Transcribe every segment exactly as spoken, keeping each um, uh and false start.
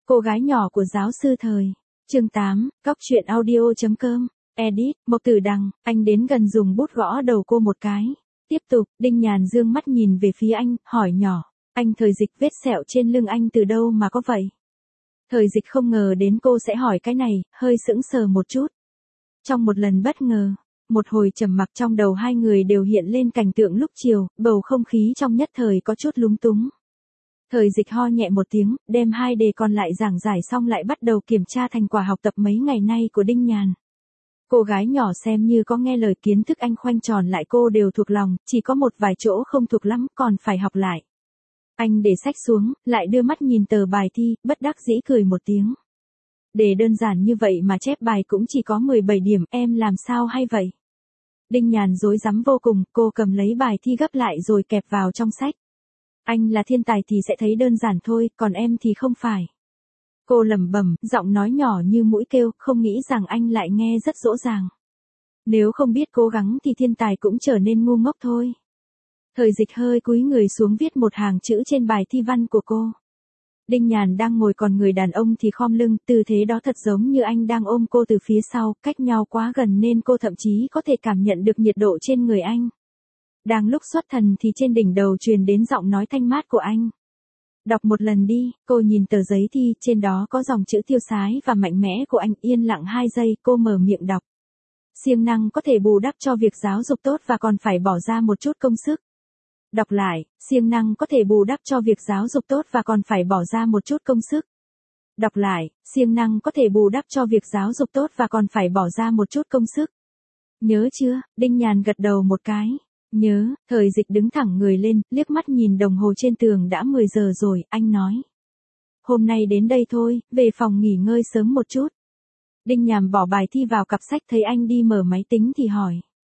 Cô gái nhỏ của giáo sư Thời. Chương tám, Cóc truyện audio chấm com. Edit, Mộc Tử Đằng, anh đến gần dùng bút gõ đầu cô một cái. Tiếp tục, Đinh Nhàn dương mắt nhìn về phía anh, hỏi nhỏ. Anh Thời Dịch, vết sẹo trên lưng anh từ đâu mà có vậy? Thời Dịch không ngờ đến cô sẽ hỏi cái này, hơi sững sờ một chút. Trong một lần bất ngờ, một hồi trầm mặc trong đầu hai người đều hiện lên cảnh tượng lúc chiều, bầu không khí trong nhất thời có chút lúng túng. Thời Dịch ho nhẹ một tiếng, đem hai đề còn lại giảng giải xong lại bắt đầu kiểm tra thành quả học tập mấy ngày nay của Đinh Nhàn. Cô gái nhỏ xem như có nghe lời, kiến thức anh khoanh tròn lại cô đều thuộc lòng, chỉ có một vài chỗ không thuộc lắm còn phải học lại. Anh để sách xuống, lại đưa mắt nhìn tờ bài thi, bất đắc dĩ cười một tiếng. Đề đơn giản như vậy mà chép bài cũng chỉ có mười bảy điểm, em làm sao hay vậy? Đinh Nhàn rối rắm vô cùng, cô cầm lấy bài thi gấp lại rồi kẹp vào trong sách. Anh là thiên tài thì sẽ thấy đơn giản thôi, còn em thì không phải. Cô lẩm bẩm, giọng nói nhỏ như mũi kêu, không nghĩ rằng anh lại nghe rất dỗ dàng. Nếu không biết cố gắng thì thiên tài cũng trở nên ngu ngốc thôi. Thời Dịch hơi cúi người xuống viết một hàng chữ trên bài thi văn của cô. Đinh Nhàn đang ngồi còn người đàn ông thì khom lưng, tư thế đó thật giống như anh đang ôm cô từ phía sau, cách nhau quá gần nên cô thậm chí có thể cảm nhận được nhiệt độ trên người anh. Đang lúc xuất thần thì trên đỉnh đầu truyền đến giọng nói thanh mát của anh. Đọc một lần đi, cô nhìn tờ giấy thi, trên đó có dòng chữ tiêu sái và mạnh mẽ của anh, yên lặng hai giây, cô mở miệng đọc. Siêng năng có thể bù đắp cho việc giáo dục tốt và còn phải bỏ ra một chút công sức. Đọc lại, siêng năng có thể bù đắp cho việc giáo dục tốt và còn phải bỏ ra một chút công sức. Đọc lại, siêng năng có thể bù đắp cho việc giáo dục tốt và còn phải bỏ ra một chút công sức. Nhớ chưa? Đinh Nhàn gật đầu một cái. Nhớ. Thời Dịch đứng thẳng người lên, liếc mắt nhìn đồng hồ trên tường, đã mười giờ rồi, anh nói. Hôm nay đến đây thôi, về phòng nghỉ ngơi sớm một chút. Đinh Nhàn bỏ bài thi vào cặp sách, thấy anh đi mở máy tính thì hỏi.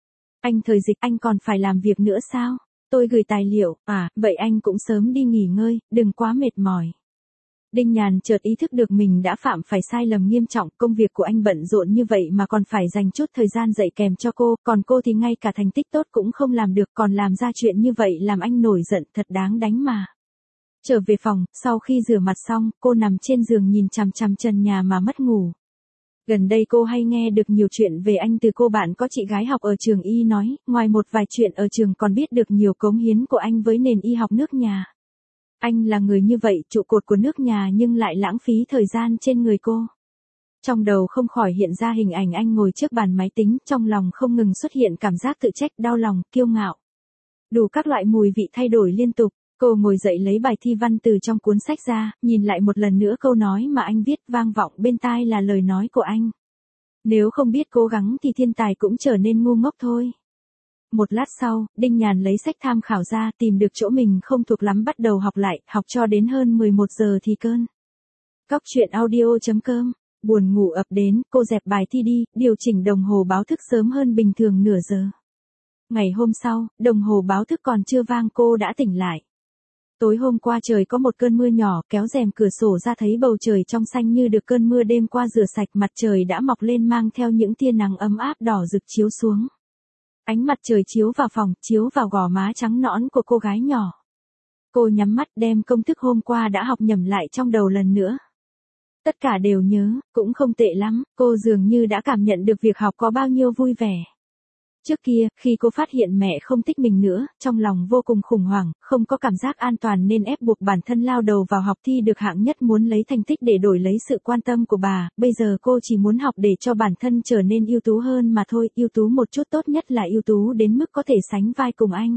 Anh Thời Dịch, anh còn phải làm việc nữa sao? Tôi gửi tài liệu, à, vậy anh cũng sớm đi nghỉ ngơi, đừng quá mệt mỏi. Đinh Nhàn chợt ý thức được mình đã phạm phải sai lầm nghiêm trọng, công việc của anh bận rộn như vậy mà còn phải dành chút thời gian dạy kèm cho cô, còn cô thì ngay cả thành tích tốt cũng không làm được, còn làm ra chuyện như vậy làm anh nổi giận, thật đáng đánh mà. Trở về phòng, sau khi rửa mặt xong, cô nằm trên giường nhìn chằm chằm trần nhà mà mất ngủ. Gần đây cô hay nghe được nhiều chuyện về anh từ cô bạn có chị gái học ở trường y nói, ngoài một vài chuyện ở trường còn biết được nhiều cống hiến của anh với nền y học nước nhà. Anh là người như vậy, trụ cột của nước nhà nhưng lại lãng phí thời gian trên người cô. Trong đầu không khỏi hiện ra hình ảnh anh ngồi trước bàn máy tính, trong lòng không ngừng xuất hiện cảm giác tự trách, đau lòng, kiêu ngạo. Đủ các loại mùi vị thay đổi liên tục, cô ngồi dậy lấy bài thi văn từ trong cuốn sách ra, nhìn lại một lần nữa câu nói mà anh viết, vang vọng bên tai là lời nói của anh. Nếu không biết cố gắng thì thiên tài cũng trở nên ngu ngốc thôi. Một lát sau, Đinh Nhàn lấy sách tham khảo ra, tìm được chỗ mình không thuộc lắm bắt đầu học lại, học cho đến hơn mười một giờ thì cơn. Cóc truyện audio chấm com. Buồn ngủ ập đến, cô dẹp bài thi đi, điều chỉnh đồng hồ báo thức sớm hơn bình thường nửa giờ. Ngày hôm sau, đồng hồ báo thức còn chưa vang cô đã tỉnh lại. Tối hôm qua trời có một cơn mưa nhỏ, kéo rèm cửa sổ ra thấy bầu trời trong xanh như được cơn mưa đêm qua rửa sạch, mặt trời đã mọc lên mang theo những tia nắng ấm áp đỏ rực chiếu xuống. Ánh mặt trời chiếu vào phòng, chiếu vào gò má trắng nõn của cô gái nhỏ. Cô nhắm mắt đem công thức hôm qua đã học nhẩm lại trong đầu lần nữa. Tất cả đều nhớ, cũng không tệ lắm, cô dường như đã cảm nhận được việc học có bao nhiêu vui vẻ. Trước kia, khi cô phát hiện mẹ không thích mình nữa, trong lòng vô cùng khủng hoảng, không có cảm giác an toàn nên ép buộc bản thân lao đầu vào học thi được hạng nhất, muốn lấy thành tích để đổi lấy sự quan tâm của bà. Bây giờ cô chỉ muốn học để cho bản thân trở nên ưu tú hơn mà thôi, ưu tú một chút, tốt nhất là ưu tú đến mức có thể sánh vai cùng anh.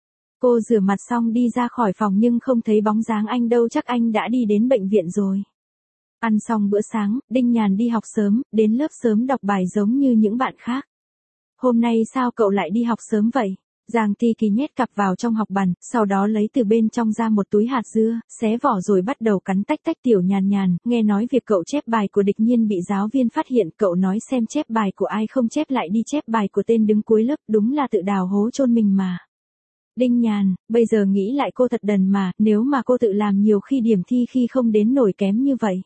Cô rửa mặt xong đi ra khỏi phòng nhưng không thấy bóng dáng anh đâu, chắc anh đã đi đến bệnh viện rồi. Ăn xong bữa sáng, Đinh Nhàn đi học sớm, đến lớp sớm đọc bài giống như những bạn khác. Hôm nay sao cậu lại đi học sớm vậy? Giang Ti Kỳ nhét cặp vào trong học bàn, sau đó lấy từ bên trong ra một túi hạt dưa, xé vỏ rồi bắt đầu cắn tách tách. Tiểu Nhàn Nhàn, nghe nói việc cậu chép bài của Địch Nhiên bị giáo viên phát hiện, cậu nói xem chép bài của ai không chép lại đi, chép bài của tên đứng cuối lớp, đúng là tự đào hố chôn mình mà. Đinh Nhàn, bây giờ nghĩ lại cô thật đần mà, nếu mà cô tự làm nhiều khi điểm thi khi không đến nổi kém như vậy.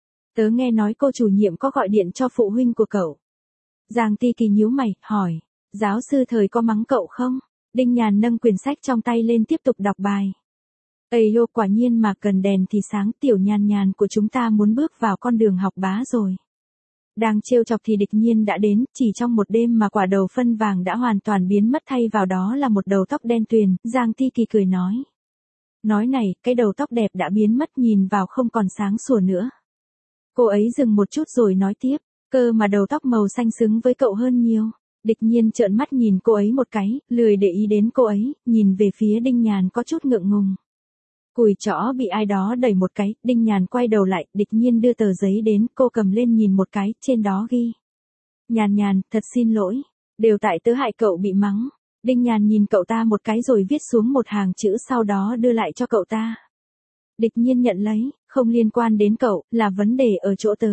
Tớ nghe nói cô chủ nhiệm có gọi điện cho phụ huynh của cậu. Giang Ti Kỳ nhíu mày, hỏi, giáo sư Thời có mắng cậu không? Đinh Nhàn nâng quyển sách trong tay lên tiếp tục đọc bài. Ây yô, quả nhiên mà cần đèn thì sáng, tiểu nhàn nhàn của chúng ta muốn bước vào con đường học bá rồi. Đang trêu chọc thì địch nhiên đã đến, chỉ trong một đêm mà quả đầu phân vàng đã hoàn toàn biến mất, thay vào đó là một đầu tóc đen tuyền. Giang Ti Kỳ cười nói. Nói này, cái đầu tóc đẹp đã biến mất, nhìn vào không còn sáng sủa nữa. Cô ấy dừng một chút rồi nói tiếp, cơ mà đầu tóc màu xanh xứng với cậu hơn nhiều. Địch nhiên trợn mắt nhìn cô ấy một cái, lười để ý đến cô ấy, nhìn về phía Đinh Nhàn có chút ngượng ngùng. Cùi chõ bị ai đó đẩy một cái, Đinh Nhàn quay đầu lại, địch nhiên đưa tờ giấy đến, cô cầm lên nhìn một cái, trên đó ghi. Nhàn Nhàn, thật xin lỗi, đều tại tớ hại cậu bị mắng. Đinh Nhàn nhìn cậu ta một cái rồi viết xuống một hàng chữ, sau đó đưa lại cho cậu ta. Địch nhiên nhận lấy, không liên quan đến cậu, là vấn đề ở chỗ tớ.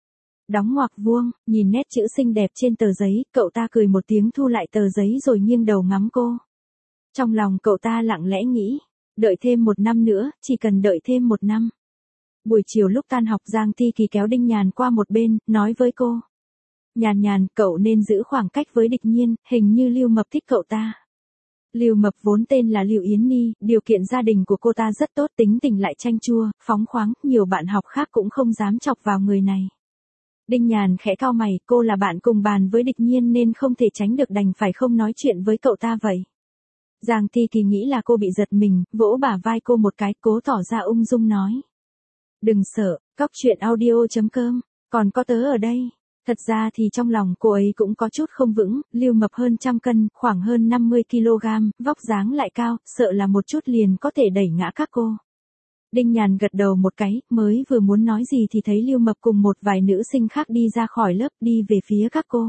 Đóng ngoặc vuông, nhìn nét chữ xinh đẹp trên tờ giấy, cậu ta cười một tiếng thu lại tờ giấy rồi nghiêng đầu ngắm cô. Trong lòng cậu ta lặng lẽ nghĩ, đợi thêm một năm nữa, chỉ cần đợi thêm một năm. Buổi chiều lúc tan học, Giang Ti Kỳ kéo Đinh Nhàn qua một bên, nói với cô. Nhàn Nhàn, cậu nên giữ khoảng cách với địch nhiên, hình như Lưu Mập thích cậu ta. Lưu Mập vốn tên là Lưu Yến Ni, điều kiện gia đình của cô ta rất tốt, tính tình lại chanh chua, phóng khoáng, nhiều bạn học khác cũng không dám chọc vào người này. Đinh Nhàn khẽ cau mày, cô là bạn cùng bàn với địch nhiên nên không thể tránh được, đành phải không nói chuyện với cậu ta vậy. Giang Ti Kỳ nghĩ là cô bị giật mình, vỗ bả vai cô một cái, cố tỏ ra ung dung nói. Đừng sợ, cóc truyện audio chấm com, còn có tớ ở đây. Thật ra thì trong lòng cô ấy cũng có chút không vững, Lưu Mập hơn trăm cân, khoảng hơn năm mươi ki lô gam, vóc dáng lại cao, sợ là một chút liền có thể đẩy ngã các cô. Đinh Nhàn gật đầu một cái, mới vừa muốn nói gì thì thấy Lưu Mập cùng một vài nữ sinh khác đi ra khỏi lớp, đi về phía các cô.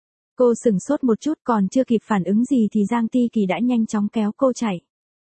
Cô sửng sốt một chút, còn chưa kịp phản ứng gì thì Giang Ti Kỳ đã nhanh chóng kéo cô chạy.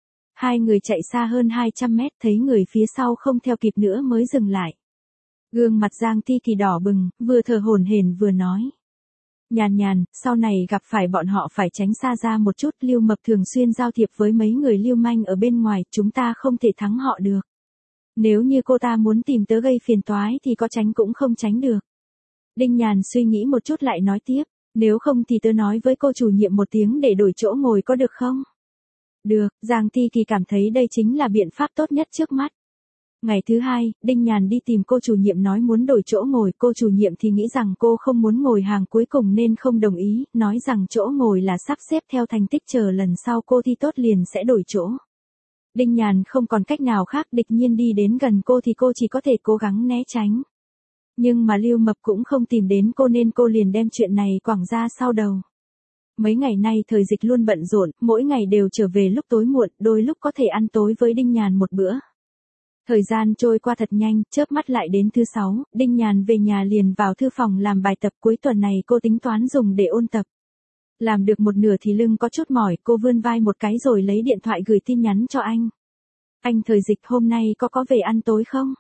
Hai người chạy xa hơn hai trăm mét, thấy người phía sau không theo kịp nữa mới dừng lại. Gương mặt Giang Ti Kỳ đỏ bừng, vừa thở hổn hển vừa nói. Nhàn Nhàn, sau này gặp phải bọn họ phải tránh xa ra một chút, Lưu Mập thường xuyên giao thiệp với mấy người lưu manh ở bên ngoài, chúng ta không thể thắng họ được. Nếu như cô ta muốn tìm tớ gây phiền toái thì có tránh cũng không tránh được. Đinh Nhàn suy nghĩ một chút lại nói tiếp, nếu không thì tớ nói với cô chủ nhiệm một tiếng để đổi chỗ ngồi có được không? Được, Giang Ti Kỳ cảm thấy đây chính là biện pháp tốt nhất trước mắt. Ngày thứ hai, Đinh Nhàn đi tìm cô chủ nhiệm nói muốn đổi chỗ ngồi, cô chủ nhiệm thì nghĩ rằng cô không muốn ngồi hàng cuối cùng nên không đồng ý, nói rằng chỗ ngồi là sắp xếp theo thành tích, chờ lần sau cô thi tốt liền sẽ đổi chỗ. Đinh Nhàn không còn cách nào khác, địch nhiên đi đến gần cô thì cô chỉ có thể cố gắng né tránh. Nhưng mà Lưu Mập cũng không tìm đến cô nên cô liền đem chuyện này quẳng ra sau đầu. Mấy ngày nay thời dịch luôn bận rộn, mỗi ngày đều trở về lúc tối muộn, đôi lúc có thể ăn tối với Đinh Nhàn một bữa. Thời gian trôi qua thật nhanh, chớp mắt lại đến thứ sáu, Đinh Nhàn về nhà liền vào thư phòng làm bài tập, cuối tuần này cô tính toán dùng để ôn tập. Làm được một nửa thì lưng có chút mỏi, cô vươn vai một cái rồi lấy điện thoại gửi tin nhắn cho anh. Anh thời dịch, hôm nay có có về ăn tối không?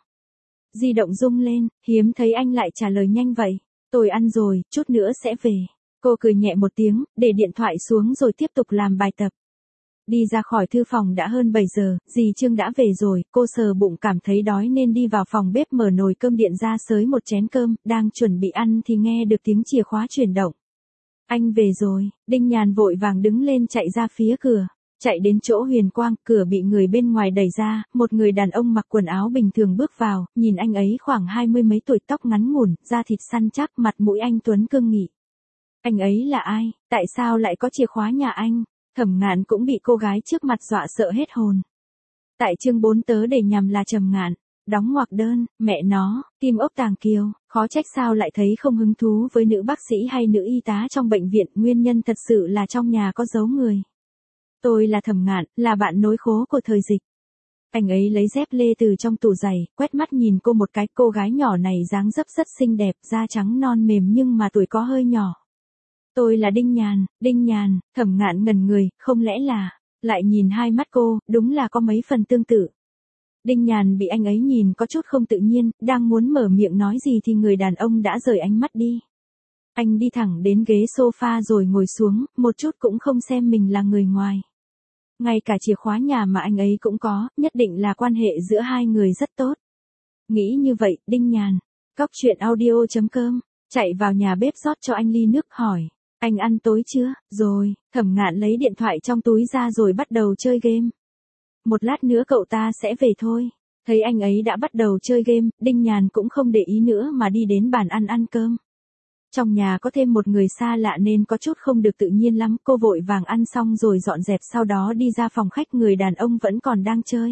Di động rung lên, hiếm thấy anh lại trả lời nhanh vậy. Tôi ăn rồi, chút nữa sẽ về. Cô cười nhẹ một tiếng, để điện thoại xuống rồi tiếp tục làm bài tập. Đi ra khỏi thư phòng đã hơn bảy giờ, dì Trương đã về rồi, cô sờ bụng cảm thấy đói nên đi vào phòng bếp mở nồi cơm điện ra xới một chén cơm, đang chuẩn bị ăn thì nghe được tiếng chìa khóa chuyển động. Anh về rồi, Đinh Nhàn vội vàng đứng lên chạy ra phía cửa. Chạy đến chỗ Huyền Quang, cửa bị người bên ngoài đẩy ra, một người đàn ông mặc quần áo bình thường bước vào, nhìn anh ấy khoảng hai mươi mấy tuổi, tóc ngắn ngủn, da thịt săn chắc, mặt mũi anh tuấn cương nghị. Anh ấy là ai, tại sao lại có chìa khóa nhà anh? Thẩm Ngạn cũng bị cô gái trước mặt dọa sợ hết hồn. Tại chương bốn tớ để nhầm là Trầm Ngạn. Đóng ngoặc đơn, mẹ nó, Kim Ốc Tàng Kiều, khó trách sao lại thấy không hứng thú với nữ bác sĩ hay nữ y tá trong bệnh viện, nguyên nhân thật sự là trong nhà có giấu người. Tôi là Thẩm Ngạn, là bạn nối khố của thời dịch. Anh ấy lấy dép lê từ trong tủ giày, quét mắt nhìn cô một cái, cô gái nhỏ này dáng dấp rất xinh đẹp, da trắng non mềm nhưng mà tuổi có hơi nhỏ. Tôi là Đinh Nhàn, Đinh Nhàn, Thẩm Ngạn ngẩn người, không lẽ là, lại nhìn hai mắt cô, đúng là có mấy phần tương tự. Đinh Nhàn bị anh ấy nhìn có chút không tự nhiên, đang muốn mở miệng nói gì thì người đàn ông đã rời ánh mắt đi. Anh đi thẳng đến ghế sofa rồi ngồi xuống, một chút cũng không xem mình là người ngoài. Ngay cả chìa khóa nhà mà anh ấy cũng có, nhất định là quan hệ giữa hai người rất tốt. Nghĩ như vậy, Đinh Nhàn, cóc truyện audio chấm com, chạy vào nhà bếp rót cho anh ly nước hỏi. Anh ăn tối chưa? Rồi, Thẩm Ngạn lấy điện thoại trong túi ra rồi bắt đầu chơi game. một lát nữa cậu ta sẽ về thôi. Thấy anh ấy đã bắt đầu chơi game, Đinh Nhàn cũng không để ý nữa mà đi đến bàn ăn ăn cơm. Trong nhà có thêm một người xa lạ nên có chút không được tự nhiên lắm, cô vội vàng ăn xong rồi dọn dẹp sau đó đi ra phòng khách, người đàn ông vẫn còn đang chơi.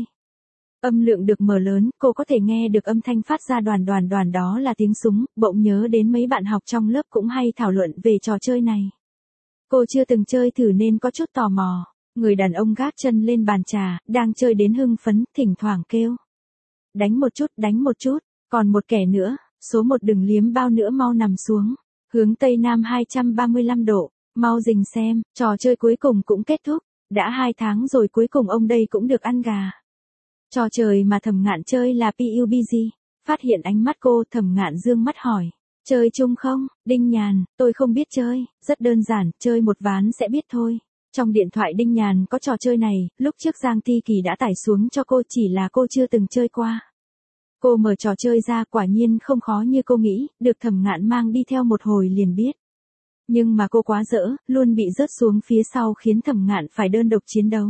Âm lượng được mở lớn, cô có thể nghe được âm thanh phát ra đoàn đoàn đoàn, đó là tiếng súng, bỗng nhớ đến mấy bạn học trong lớp cũng hay thảo luận về trò chơi này. Cô chưa từng chơi thử nên có chút tò mò. Người đàn ông gác chân lên bàn trà, đang chơi đến hưng phấn, thỉnh thoảng kêu. Đánh một chút, đánh một chút, còn một kẻ nữa, số một đừng liếm bao nữa, mau nằm xuống. Hướng Tây Nam hai trăm ba mươi lăm độ, mau dình xem, trò chơi cuối cùng cũng kết thúc. Đã hai tháng rồi cuối cùng ông đây cũng được ăn gà. Trò chơi mà Thẩm Ngạn chơi là pê u bê giê. Phát hiện ánh mắt cô, Thẩm Ngạn dương mắt hỏi. Chơi chung không? Đinh Nhàn, tôi không biết chơi, rất đơn giản, chơi một ván sẽ biết thôi. Trong điện thoại Đinh Nhàn có trò chơi này, lúc trước Giang Thi Kỳ đã tải xuống cho cô, chỉ là cô chưa từng chơi qua. Cô mở trò chơi ra, quả nhiên không khó như cô nghĩ, được Thẩm Ngạn mang đi theo một hồi liền biết. Nhưng mà cô quá dỡ, luôn bị rớt xuống phía sau khiến Thẩm Ngạn phải đơn độc chiến đấu.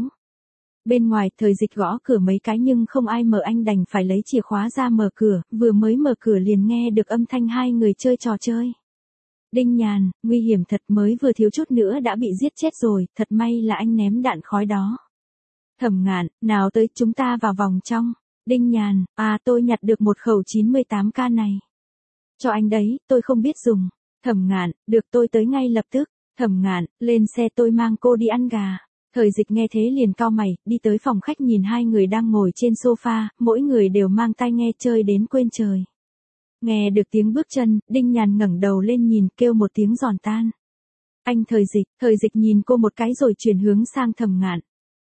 Bên ngoài, Thời Dịch gõ cửa mấy cái nhưng không ai mở, anh đành phải lấy chìa khóa ra mở cửa, vừa mới mở cửa liền nghe được âm thanh hai người chơi trò chơi. Đinh Nhàn, nguy hiểm thật, mới vừa thiếu chút nữa đã bị giết chết rồi, thật may là anh ném đạn khói đó. Thẩm Ngạn, nào tới, chúng ta vào vòng trong. Đinh Nhàn, à tôi nhặt được một khẩu chín mươi tám K này. Cho anh đấy, tôi không biết dùng. Thẩm Ngạn, được, tôi tới ngay lập tức. Thẩm Ngạn, lên xe, tôi mang cô đi ăn gà. Thời Dịch nghe thế liền cau mày, đi tới phòng khách nhìn hai người đang ngồi trên sofa, mỗi người đều mang tai nghe chơi đến quên trời. Nghe được tiếng bước chân, Đinh Nhàn ngẩng đầu lên nhìn, kêu một tiếng giòn tan. Anh Thời Dịch, Thời Dịch nhìn cô một cái rồi chuyển hướng sang Thẩm Ngạn.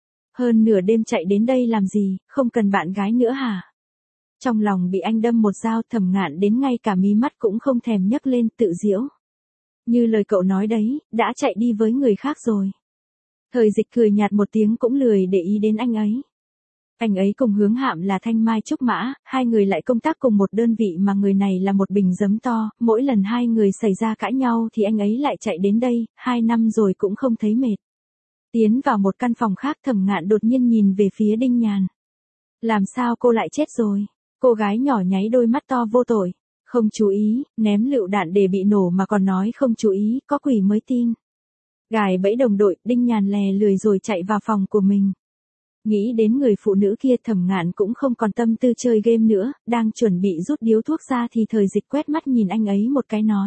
Hơn nửa đêm chạy đến đây làm gì, không cần bạn gái nữa hả? Trong lòng bị anh đâm một dao, Thẩm Ngạn đến ngay cả mí mắt cũng không thèm nhấc lên, tự giễu. Như lời cậu nói đấy, đã chạy đi với người khác rồi. Thời Dịch cười nhạt một tiếng cũng lười để ý đến anh ấy. Anh ấy cùng Hướng Hạm là thanh mai trúc mã, hai người lại công tác cùng một đơn vị mà người này là một bình giấm to, mỗi lần hai người xảy ra cãi nhau thì anh ấy lại chạy đến đây, hai năm rồi cũng không thấy mệt. Tiến vào một căn phòng khác, Thẩm Ngạn đột nhiên nhìn về phía Đinh Nhàn. Làm sao cô lại chết rồi? Cô gái nhỏ nháy đôi mắt to vô tội. Không chú ý, ném lựu đạn để bị nổ mà còn nói không chú ý, có quỷ mới tin. Gài bẫy đồng đội, Đinh Nhàn lè lười rồi chạy vào phòng của mình. Nghĩ đến người phụ nữ kia, Thẩm Ngạn cũng không còn tâm tư chơi game nữa, đang chuẩn bị rút điếu thuốc ra thì Thời Dịch quét mắt nhìn anh ấy một cái nói.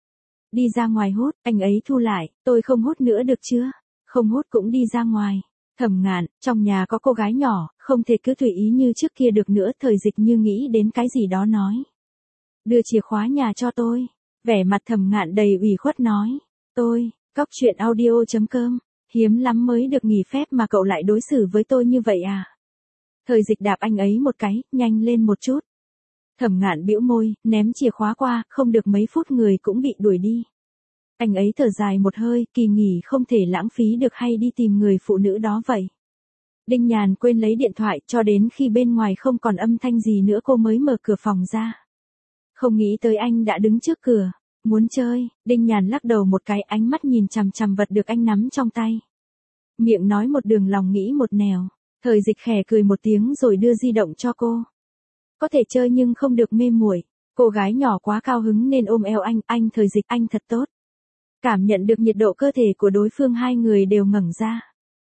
Đi ra ngoài hút, anh ấy thu lại, tôi không hút nữa được chưa? Không hút cũng đi ra ngoài. Thẩm Ngạn, trong nhà có cô gái nhỏ, không thể cứ tùy ý như trước kia được nữa. Thời Dịch như nghĩ đến cái gì đó nói. Đưa chìa khóa nhà cho tôi. Vẻ mặt Thẩm Ngạn đầy ủy khuất nói. Tôi, Cóc Truyện Audio chấm com, hiếm lắm mới được nghỉ phép mà cậu lại đối xử với tôi như vậy à? Thời Dịch đạp anh ấy một cái, nhanh lên một chút. Thẩm Ngạn bĩu môi, ném chìa khóa qua, không được mấy phút người cũng bị đuổi đi. Anh ấy thở dài một hơi, kỳ nghỉ không thể lãng phí được hay đi tìm người phụ nữ đó vậy. Đinh Nhàn quên lấy điện thoại, cho đến khi bên ngoài không còn âm thanh gì nữa cô mới mở cửa phòng ra. Không nghĩ tới anh đã đứng trước cửa. Muốn chơi, Đinh Nhàn lắc đầu một cái, ánh mắt nhìn chằm chằm vật được anh nắm trong tay. Miệng nói một đường, lòng nghĩ một nẻo. Thời Dịch khẽ cười một tiếng rồi đưa di động cho cô. Có thể chơi nhưng không được mê muội. Cô gái nhỏ quá cao hứng nên ôm eo anh, anh Thời Dịch, anh thật tốt. Cảm nhận được nhiệt độ cơ thể của đối phương, hai người đều ngẩng ra.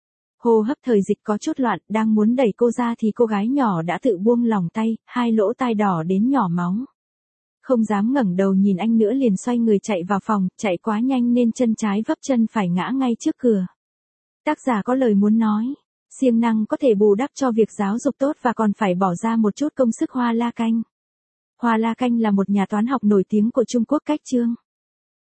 Hô hấp Thời Dịch có chút loạn, đang muốn đẩy cô ra thì cô gái nhỏ đã tự buông lỏng tay, hai lỗ tai đỏ đến nhỏ máu. Không dám ngẩng đầu nhìn anh nữa liền xoay người chạy vào phòng, chạy quá nhanh nên chân trái vấp chân phải ngã ngay trước cửa. Tác giả có lời muốn nói, siêng năng có thể bù đắp cho việc giáo dục tốt và còn phải bỏ ra một chút công sức. Hoa La Canh. Hoa La Canh là một nhà toán học nổi tiếng của Trung Quốc cách chương.